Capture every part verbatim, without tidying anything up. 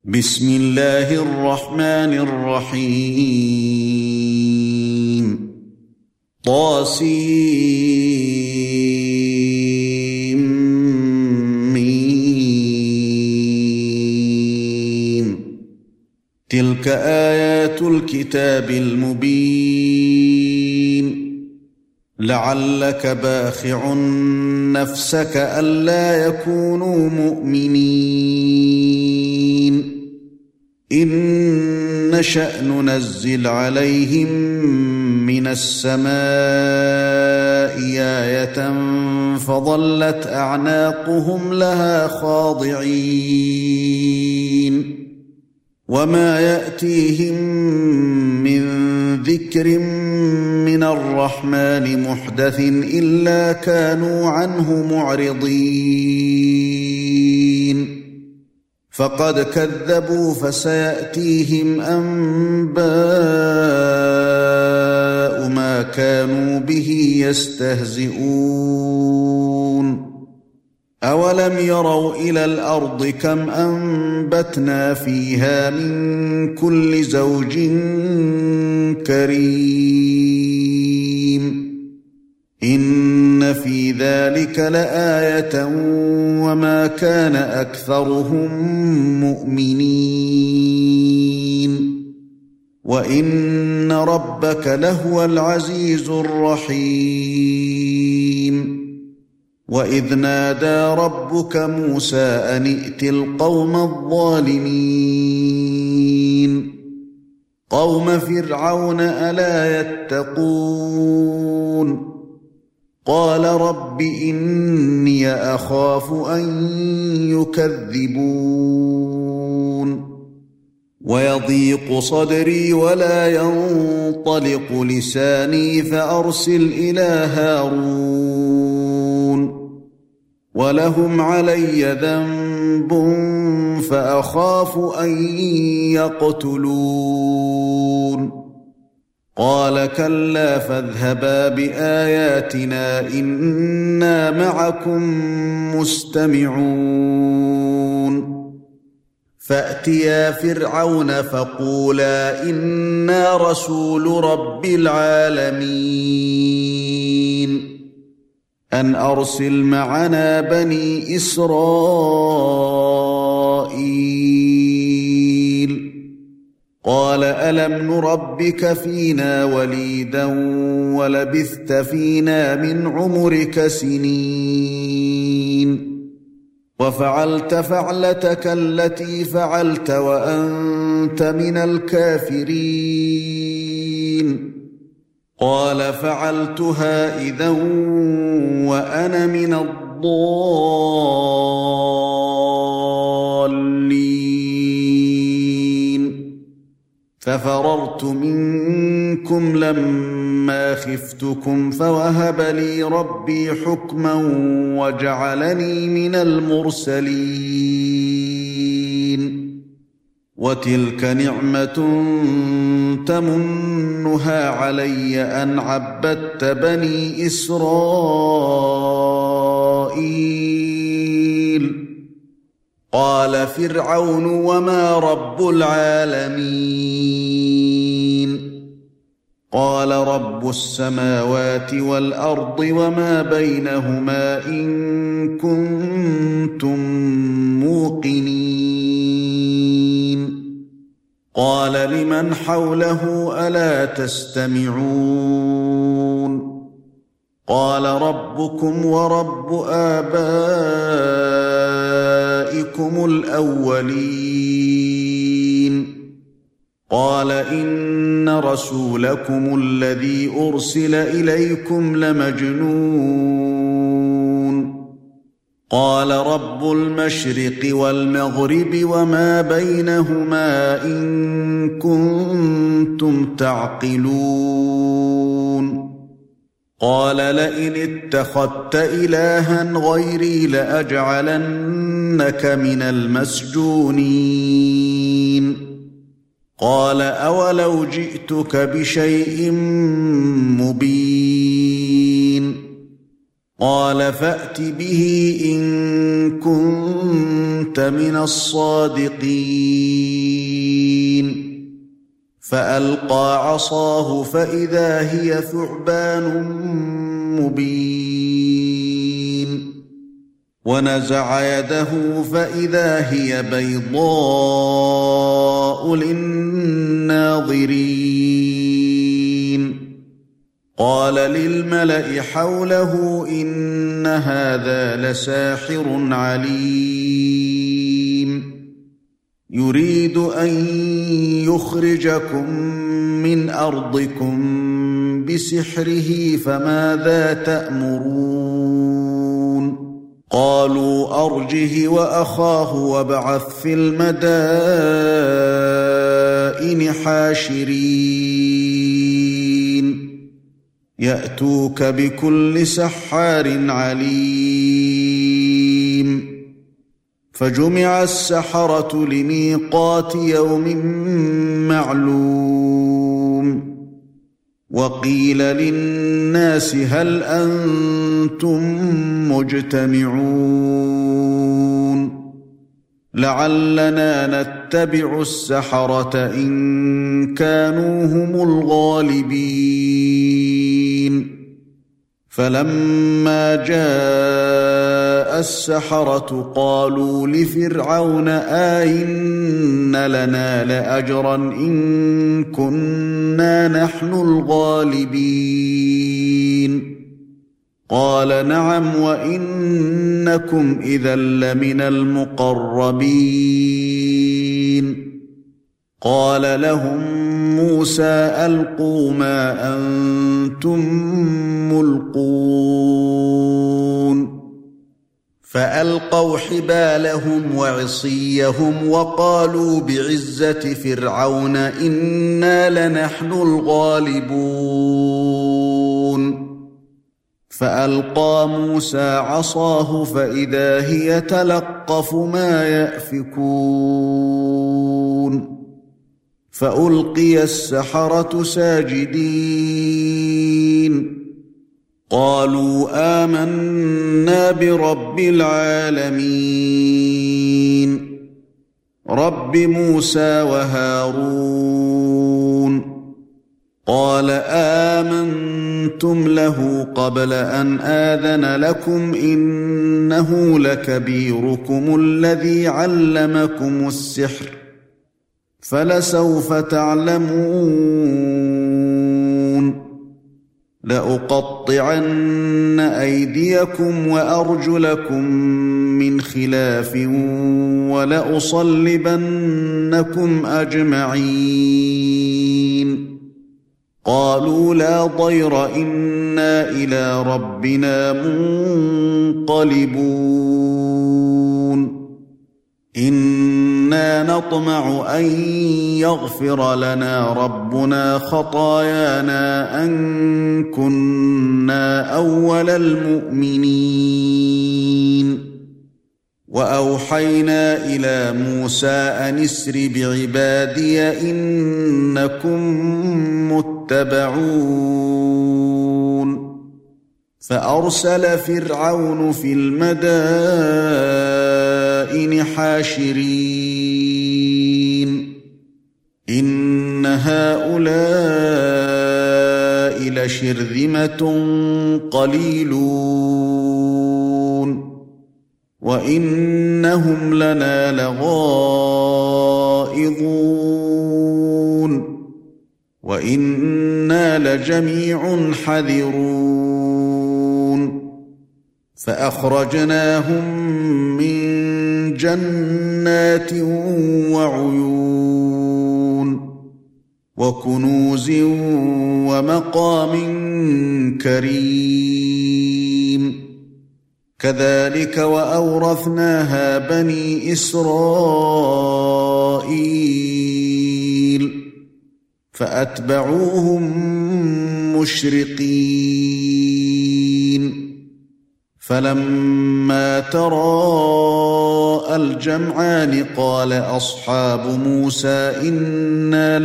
بسم الله الرحمن الرحيم طاسيم ميم تلك آيات الكتاب المبين لعلك باخع نفسك ألا يكونوا مؤمنين إن نشأ ننزل عليهم من السماء آية فظلت أعناقهم لها خاضعين وما يأتيهم من ذكر من الرحمن محدث إلا كانوا عنه معرضين فقد كذبوا فسيأتيهم أنباء ما كانوا به يستهزئون أولم يروا إلى الأرض كم أنبتنا فيها من كل زوج كريم إن في ذلك لآية وما كان أكثرهم مؤمنين وإن ربك لهو العزيز الرحيم وإذ نادى ربك موسى أن ائت القوم الظالمين قوم فرعون ألا يتقون قال رب إني أخاف أن يكذبون ويضيق صدري ولا ينطلق لساني فأرسل إلى هارون ولهم علي ذنب فأخاف أن يقتلون قال كلا فاذهبا بآياتنا إنا معكم مستمعون فأتيا فرعون فقولا إنا رسول رب العالمين أن أرسل معنا بني إسرائيل قال ألم نربك فينا وليدا ولبثت فينا من عمرك سنين وفعلت فعلتك التي فعلت وأنت من الكافرين قال فعلتها إذا وأنا من الضالين ففررت منكم لما خفتكم فوهب لي ربي حكما وجعلني من المرسلين وتلك نعمة تمنها علي أن عبدت بني إسرائيل قال فرعون وما رب العالمين قال رب السماوات والأرض وما بينهما إن كنتم موقنين قال لمن حوله ألا تستمعون قال ربكم ورب آبائكم الأولين قال إن رسولكم الذي أرسل إليكم لمجنون قال رب المشرق والمغرب وما بينهما إن كنتم تعقلون قال لئن اتخذت إلها غيري لأجعلنك من المسجونين قال أولو جئتك بشيء مبين قال فأت به إن كنت من الصادقين فألقى عصاه فإذا هي ثعبان مبين ونزع يده فإذا هي بيضاء للناظرين قال للملأ حوله إن هذا لساحر عليم يريد أن يخرجكم من أرضكم بسحره فماذا تأمرون قالوا أرجه وأخاه وابعث في المدائن حاشرين يأتوك بكل سحار عليم فجمع السحرة لميقات يوم معلوم وقيل للناس هل أنتم مجتمعون لعلنا نتبع السحرة إن كانوا هم الغالبين فلما جاء السحرة قالوا لفرعون آئن لنا لأجرا إن كنا نحن الغالبين قال نعم وإنكم إذا لمن المقربين قال لهم موسى ألقوا ما أنتم ملقون فألقوا حبالهم وعصيهم وقالوا بعزة فرعون إنا لنحن الغالبون فألقى موسى عصاه فإذا هي تلقف ما يأفكون فألقي السحرة ساجدين قالوا آمنا برب العالمين رب موسى وهارون قال آمنتم له قبل أن آذن لكم إنه لكبيركم الذي علمكم السحر فلسوف تعلمون لأقطعن أيديكم وأرجلكم من خلاف ولأصلبنكم أجمعين قالوا لا ضير إنا إلى ربنا منقلبون إنا نطمع أن يغفر لنا ربنا خطايانا أن كنا أول المؤمنين وأوحينا إلى موسى أن اسر بعبادي إنكم متبعون فأرسل فرعون في المدائن حاشرين إن هؤلاء لشرذمة قليلون وإنهم لنا لغائظون وإنا لجميع حذرون فأخرجناهم من جنات وعيون وكنوز ومقام كريم كذلك وأورثناها بني إسرائيل فأتبعوهم مشرقين فلما تراءى الجمعان قال أصحاب موسى إنا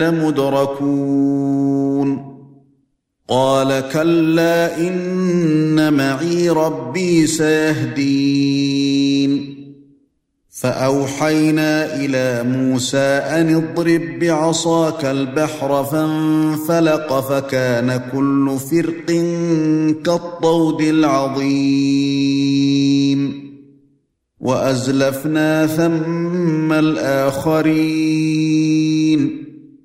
لمدركون قال كلا إن معي ربي سيهدين فأوحينا إلى موسى أن اضرب بعصاك البحر فانفلق فكان كل فرق كالطود العظيم وأزلفنا ثم الآخرين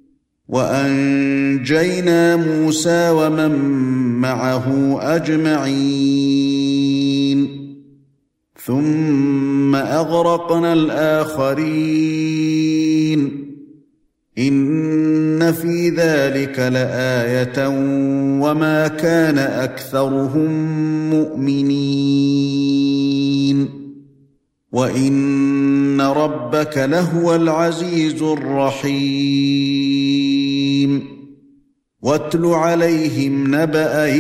وأنجينا موسى ومن معه أجمعين ثم أغرقنا الآخرين إن في ذلك لآية وما كان أكثرهم مؤمنين وإن ربك لهو العزيز الرحيم واتل عليهم نبأ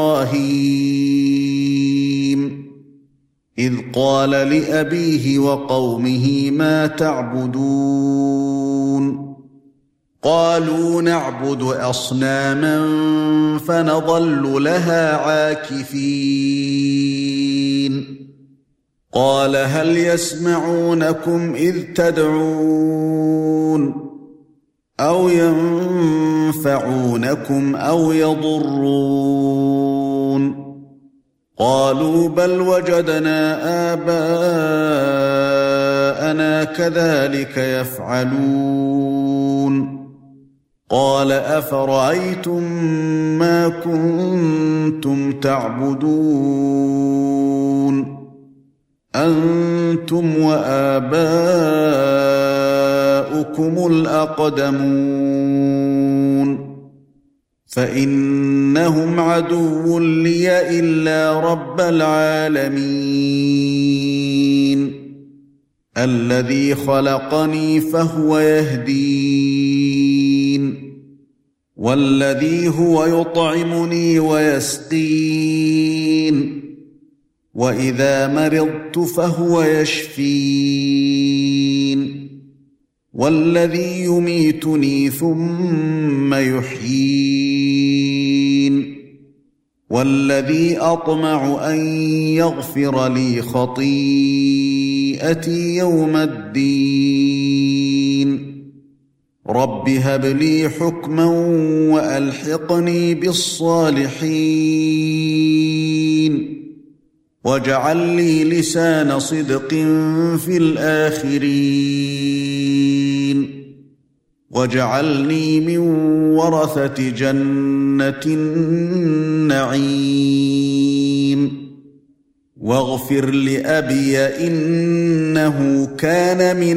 إبراهيم إذ قال لأبيه وقومه ما تعبدون قالوا نعبد أصناما فنظل لها عاكفين قال هل يسمعونكم إذ تدعون أو ينفعونكم أو يضرون قالوا بل وجدنا آباءنا كذلك يفعلون قال أفرأيتم ما كنتم تعبدون أنتم وآباؤكم الأقدمون فإنهم عدو لي إلا رب العالمين الذي خلقني فهو يهدين والذي هو يطعمني ويسقين وإذا مرضت فهو يشفين والذي يميتني ثم يحيين والذي أطمع أن يغفر لي خطيئتي يوم الدين رب هب لي حكما وألحقني بالصالحين واجعل لي لسان صدق في الآخرين واجعلني من ورثة جنة النعيم واغفر لأبي إنه كان من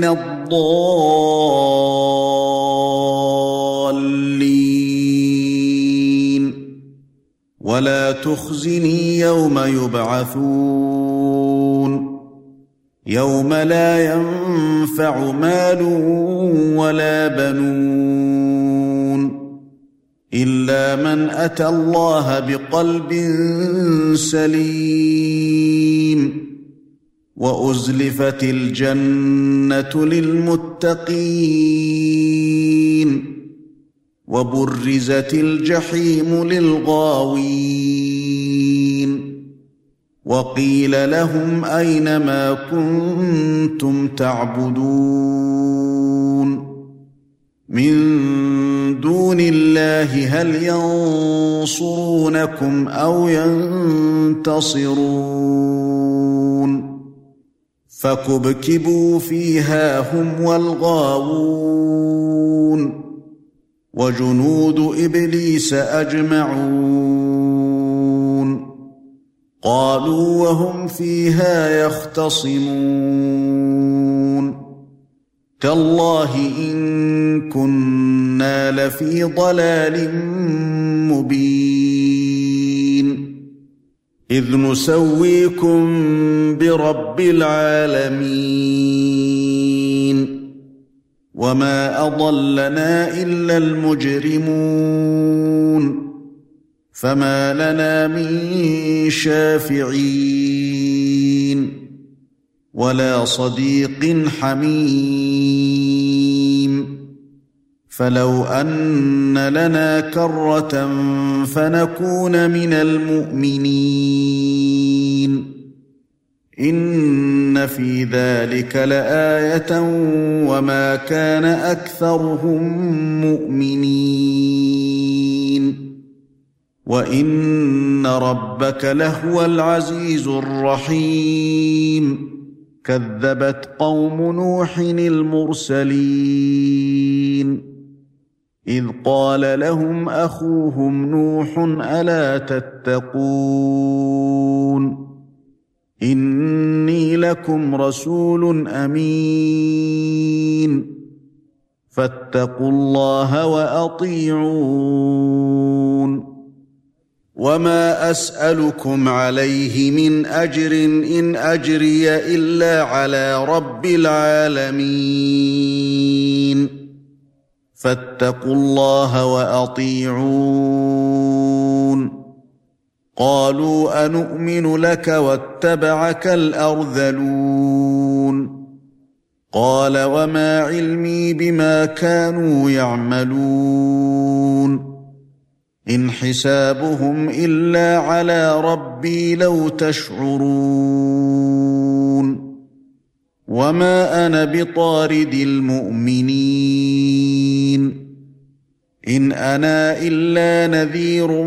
الضالين ولا تخزني يوم يبعثون يوم لا ينفع مال ولا بنون إلا من أتى الله بقلب سليم وأزلفت الجنة للمتقين وبرزت الجحيم للغاوين وقيل لهم أين ما كنتم تعبدون من دون الله هل ينصرونكم أو ينتصرون فكبكبوا فيها هم والغاوون وجنود إبليس أجمعون قالوا وهم فيها يختصمون تالله إن كنا لفي ضلال مبين إذ نسويكم برب العالمين وما أضلنا إلا المجرمون فما لنا من شافعين ولا صديق حميم فلو أن لنا كرة فنكون من المؤمنين إن في ذلك لآية وما كان أكثرهم مؤمنين وإن ربك لهو العزيز الرحيم كذبت قوم نوح المرسلين إذ قال لهم أخوهم نوح ألا تتقون إني لكم رسول أمين فاتقوا الله وأطيعون وما أسألكم عليه من أجر إن أجري إلا على رب العالمين فاتقوا الله وأطيعون قالوا أنؤمن لك واتبعك الأرذلون قال وما علمي بما كانوا يعملون إن حسابهم إلا على ربي لو تشعرون وما أنا بطارد المؤمنين إن أنا إلا نذير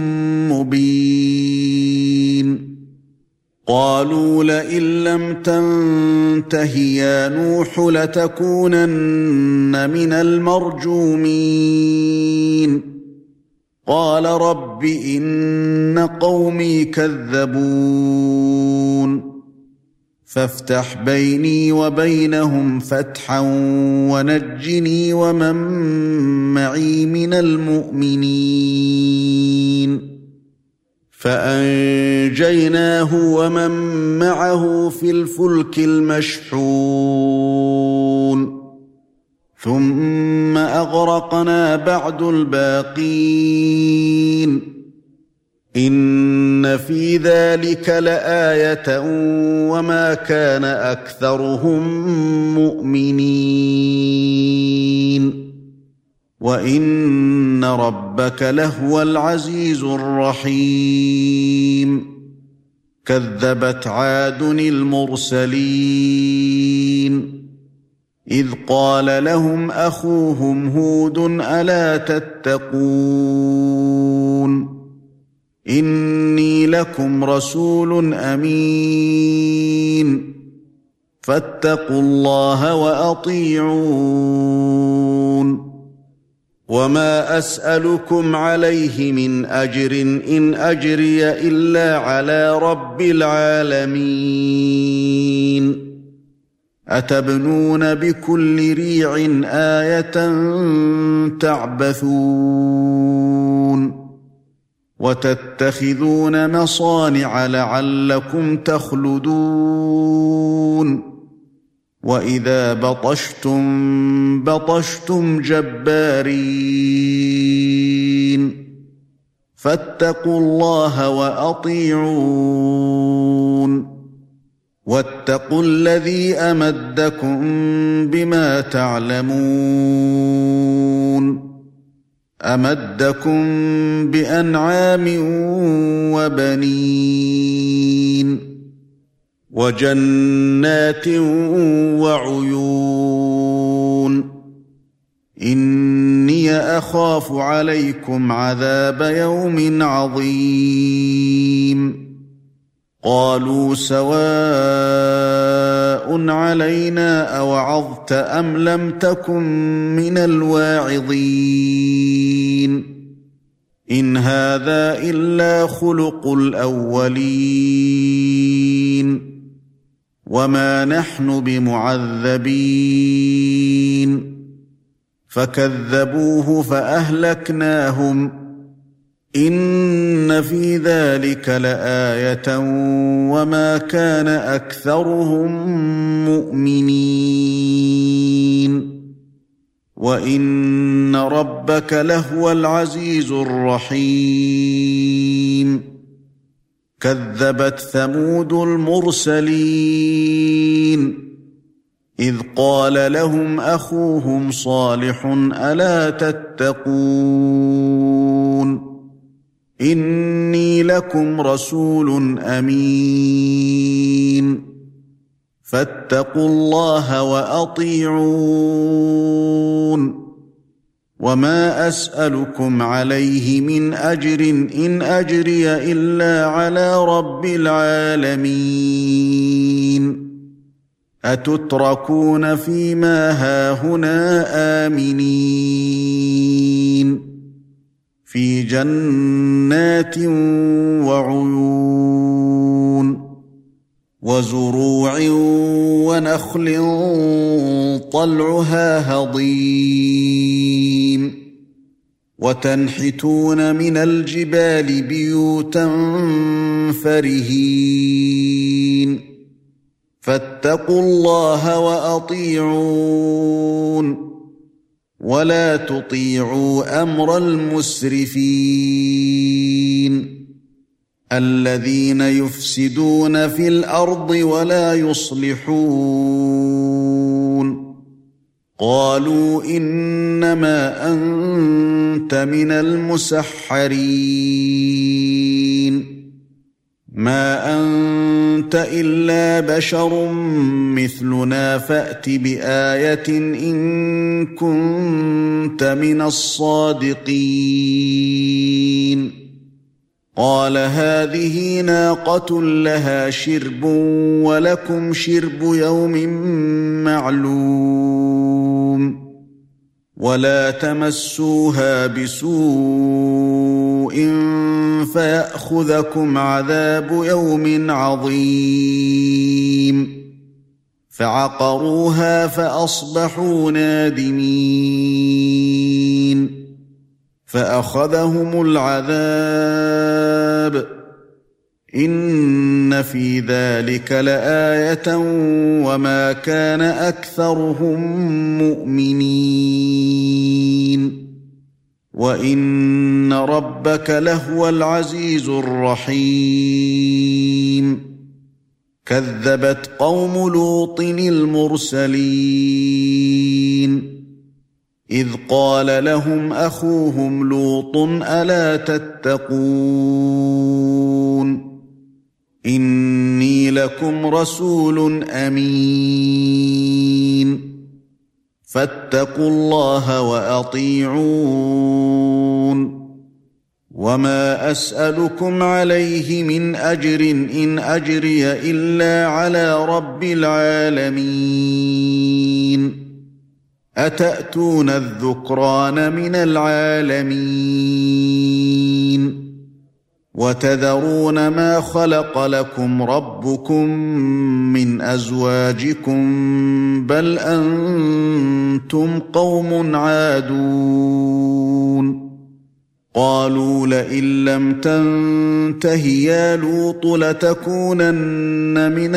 مبين قالوا لئن لم تنته يا نوح لتكونن من المرجومين قال رب إن قومي كذبون فافتح بيني وبينهم فتحا ونجني ومن معي من المؤمنين فأنجيناه ومن معه في الفلك المشحون ثم أغرقنا بعد الباقين إن في ذلك لآية وما كان أكثرهم مؤمنين وإن ربك لهو العزيز الرحيم كذبت عاد المرسلين إذ قال لهم أخوهم هود ألا تتقون إني لكم رسول أمين فاتقوا الله وأطيعون وما أسألكم عليه من أجر إن أجري إلا على رب العالمين أتبنون بكل ريع آية تعبثون وتتخذون مصانع لعلكم تخلدون وإذا بطشتم بطشتم جبارين فاتقوا الله وأطيعون واتقوا الذي أمدكم بما تعلمون أمدكم بأنعام وبنين وجنات وعيون إني أخاف عليكم عذاب يوم عظيم قالوا سواء علينا أوعظت أم لم تكن من الواعظين إن هذا إلا خلق الأولين وما نحن بمعذبين فكذبوه فأهلكناهم إن في ذلك لآية وما كان أكثرهم مؤمنين وإن ربك لهو العزيز الرحيم كذبت ثمود المرسلين إذ قال لهم أخوهم صالح ألا تتقون إني لكم رسول أمين فاتقوا الله وأطيعون وما أسألكم عليه من أجر إن أجري إلا على رب العالمين أتتركون فيما هاهنا آمنين في جنات وعيون وزروع ونخل طلعها هضيم وتنحتون من الجبال بيوتا فرهين فاتقوا الله وأطيعون ولا تطيعوا أمر المسرفين الذين يفسدون في الأرض ولا يصلحون قالوا إنما أنت من المسحرين ما أنت إلا بشر مثلنا فأت بآية إن كنت من الصادقين قال هذه ناقة لها شرب ولكم شرب يوم معلوم ولا تمسوها بسوء فيأخذكم عذاب يوم عظيم فعقروها فأصبحوا نادمين فأخذهم العذاب إن في ذلك لآية وما كان أكثرهم مؤمنين وإن ربك لهو العزيز الرحيم كذبت قوم لوط المرسلين إذ قال لهم أخوهم لوط ألا تتقون إني لكم رسول أمين فاتقوا الله وأطيعون وما أسألكم عليه من أجر إن أجري إلا على رب العالمين أتأتون الذكران من العالمين وتذرون ما خلق لكم ربكم من أزواجكم بل أنتم قوم عادون قالوا لئن لم تنته يا لوط لتكونن من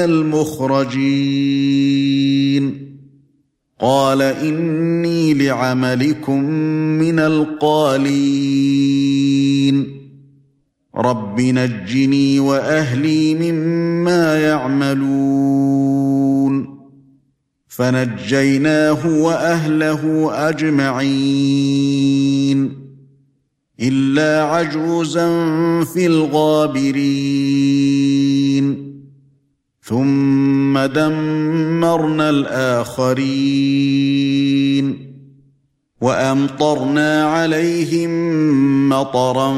المخرجين قال إني لعملكم من القالين رب نجني وأهلي مما يعملون فنجيناه وأهله أجمعين إلا عجوزا في الغابرين ثم دمرنا الآخرين وأمطرنا عليهم مطرا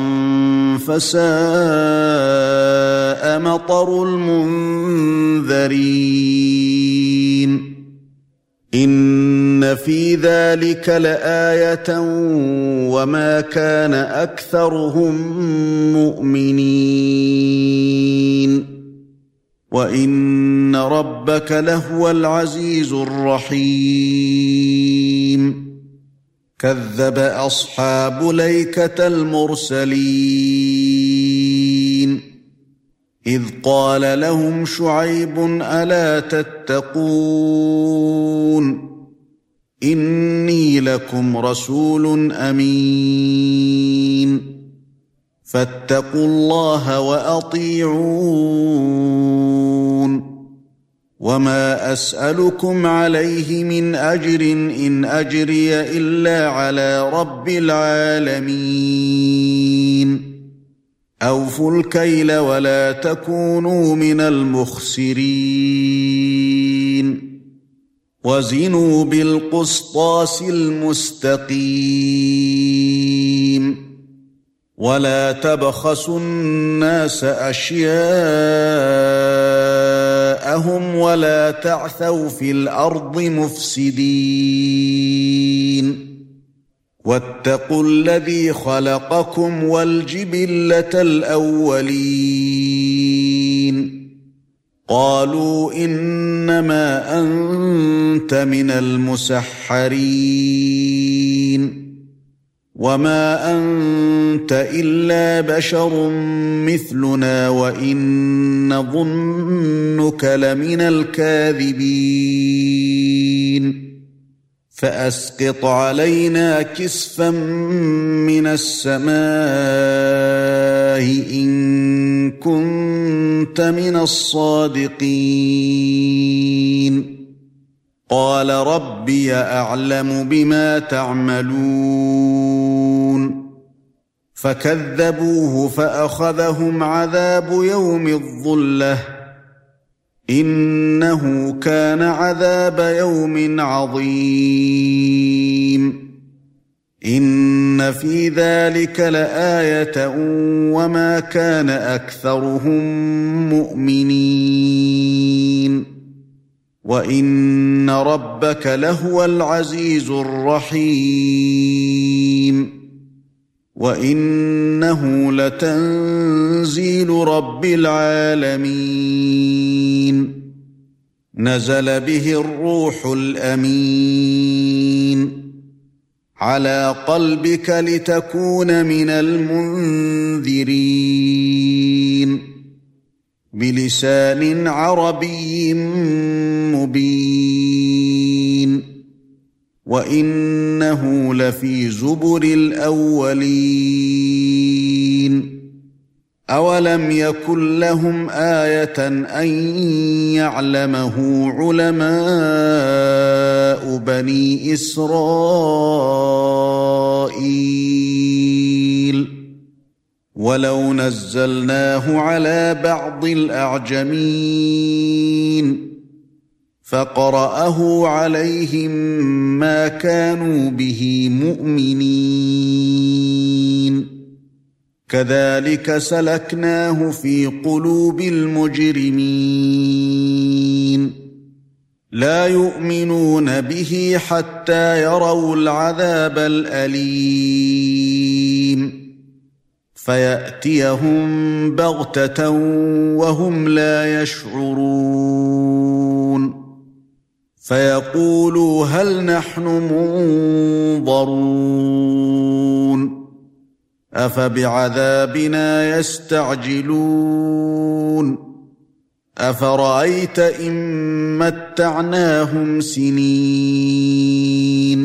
فساء مطر المنذرين إن في ذلك لآية وما كان أكثرهم مؤمنين وإن ربك لهو العزيز الرحيم كذب أصحاب ليكة المرسلين إذ قال لهم شعيب ألا تتقون إني لكم رسول أمين فاتقوا الله وأطيعون وما أسألكم عليه من أجر إن أجري إلا على رب العالمين أوفوا الكيل ولا تكونوا من المخسرين وزنوا بالقسطاس المستقيم ولا تبخسوا الناس أشياءهم ولا تعثوا في الأرض مفسدين واتقوا الذي خلقكم والجبلة الأولين قالوا إنما أنت من المسحرين وما أنت إلا بشر مثلنا وإن نظنك لمن الكاذبين فأسقط علينا كسفا من السماء إن كنت من الصادقين قال ربي أعلم بما تعملون فكذبوه فأخذهم عذاب يوم الظلة إنه كان عذاب يوم عظيم إن في ذلك لآية وما كان أكثرهم مؤمنين وإن ربك لهو العزيز الرحيم وإنه لتنزيل رب العالمين نزل به الروح الأمين على قلبك لتكون من المنذرين بلسان عربي مبين وإنه لفي زبر الأولين أولم يكن لهم آية أن يعلمه علماء بني إسرائيل ولو نزلناه على بعض الأعجمين فقرأه عليهم ما كانوا به مؤمنين كذلك سلكناه في قلوب المجرمين لا يؤمنون به حتى يروا العذاب الأليم فيأتيهم بغتة وهم لا يشعرون فيقولوا هل نحن منظرون أفبعذابنا يستعجلون أفرأيت إن متعناهم سنين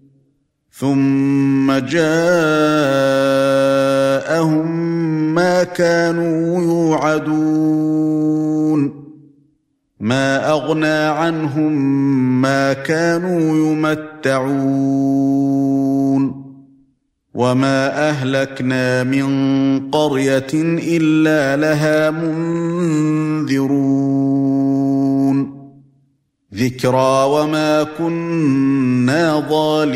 ثم جاءهم ما كانوا يوعدون ما أغنى عنهم ما كانوا يمتعون وما أهلكنا من قرية إلا لها منذرون ذكرى وما كنا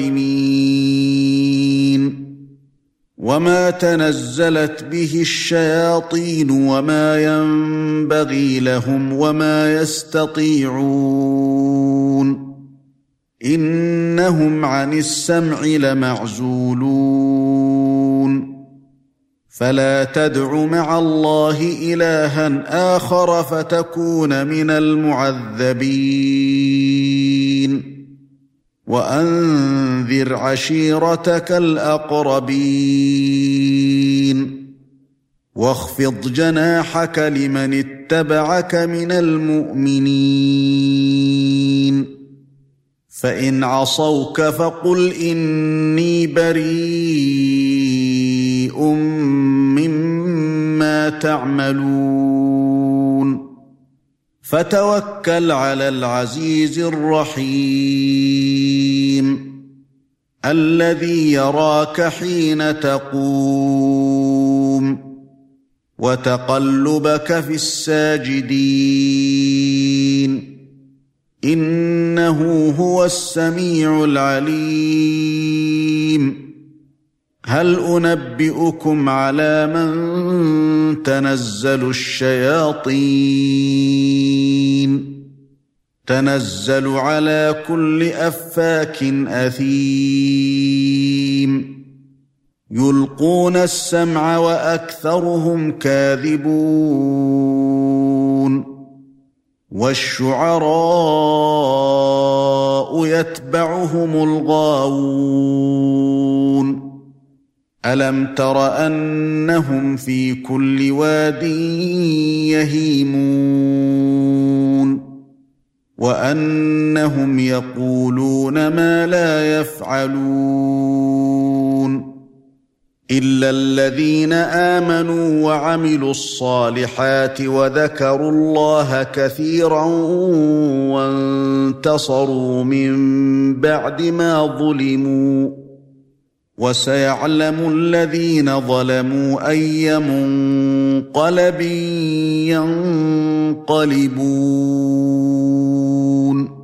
ظالمين وما تنزلت به الشياطين وما ينبغي لهم وما يستطيعون إنهم عن السمع لمعزولون فلا تدع مع الله إلها آخر فتكون من المعذبين وأنذر عشيرتك الأقربين واخفض جناحك لمن اتبعك من المؤمنين فإن عصوك فقل إني بريء مما تعملون فتوكل على العزيز الرحيم الذي يراك حين تقوم وتقلبك في الساجدين إنه هو السميع العليم هل أنبئكم على من تنزل الشياطين تنزل على كل أفاك أثيم يلقون السمع وأكثرهم كاذبون والشعراء يتبعهم الغاوون ألم تر أنهم في كل واد يهيمون وأنهم يقولون ما لا يفعلون إلا الذين آمنوا وعملوا الصالحات وذكروا الله كثيرا وانتصروا من بعد ما ظلموا وسيعلم الذين ظلموا أي منقلب ينقلبون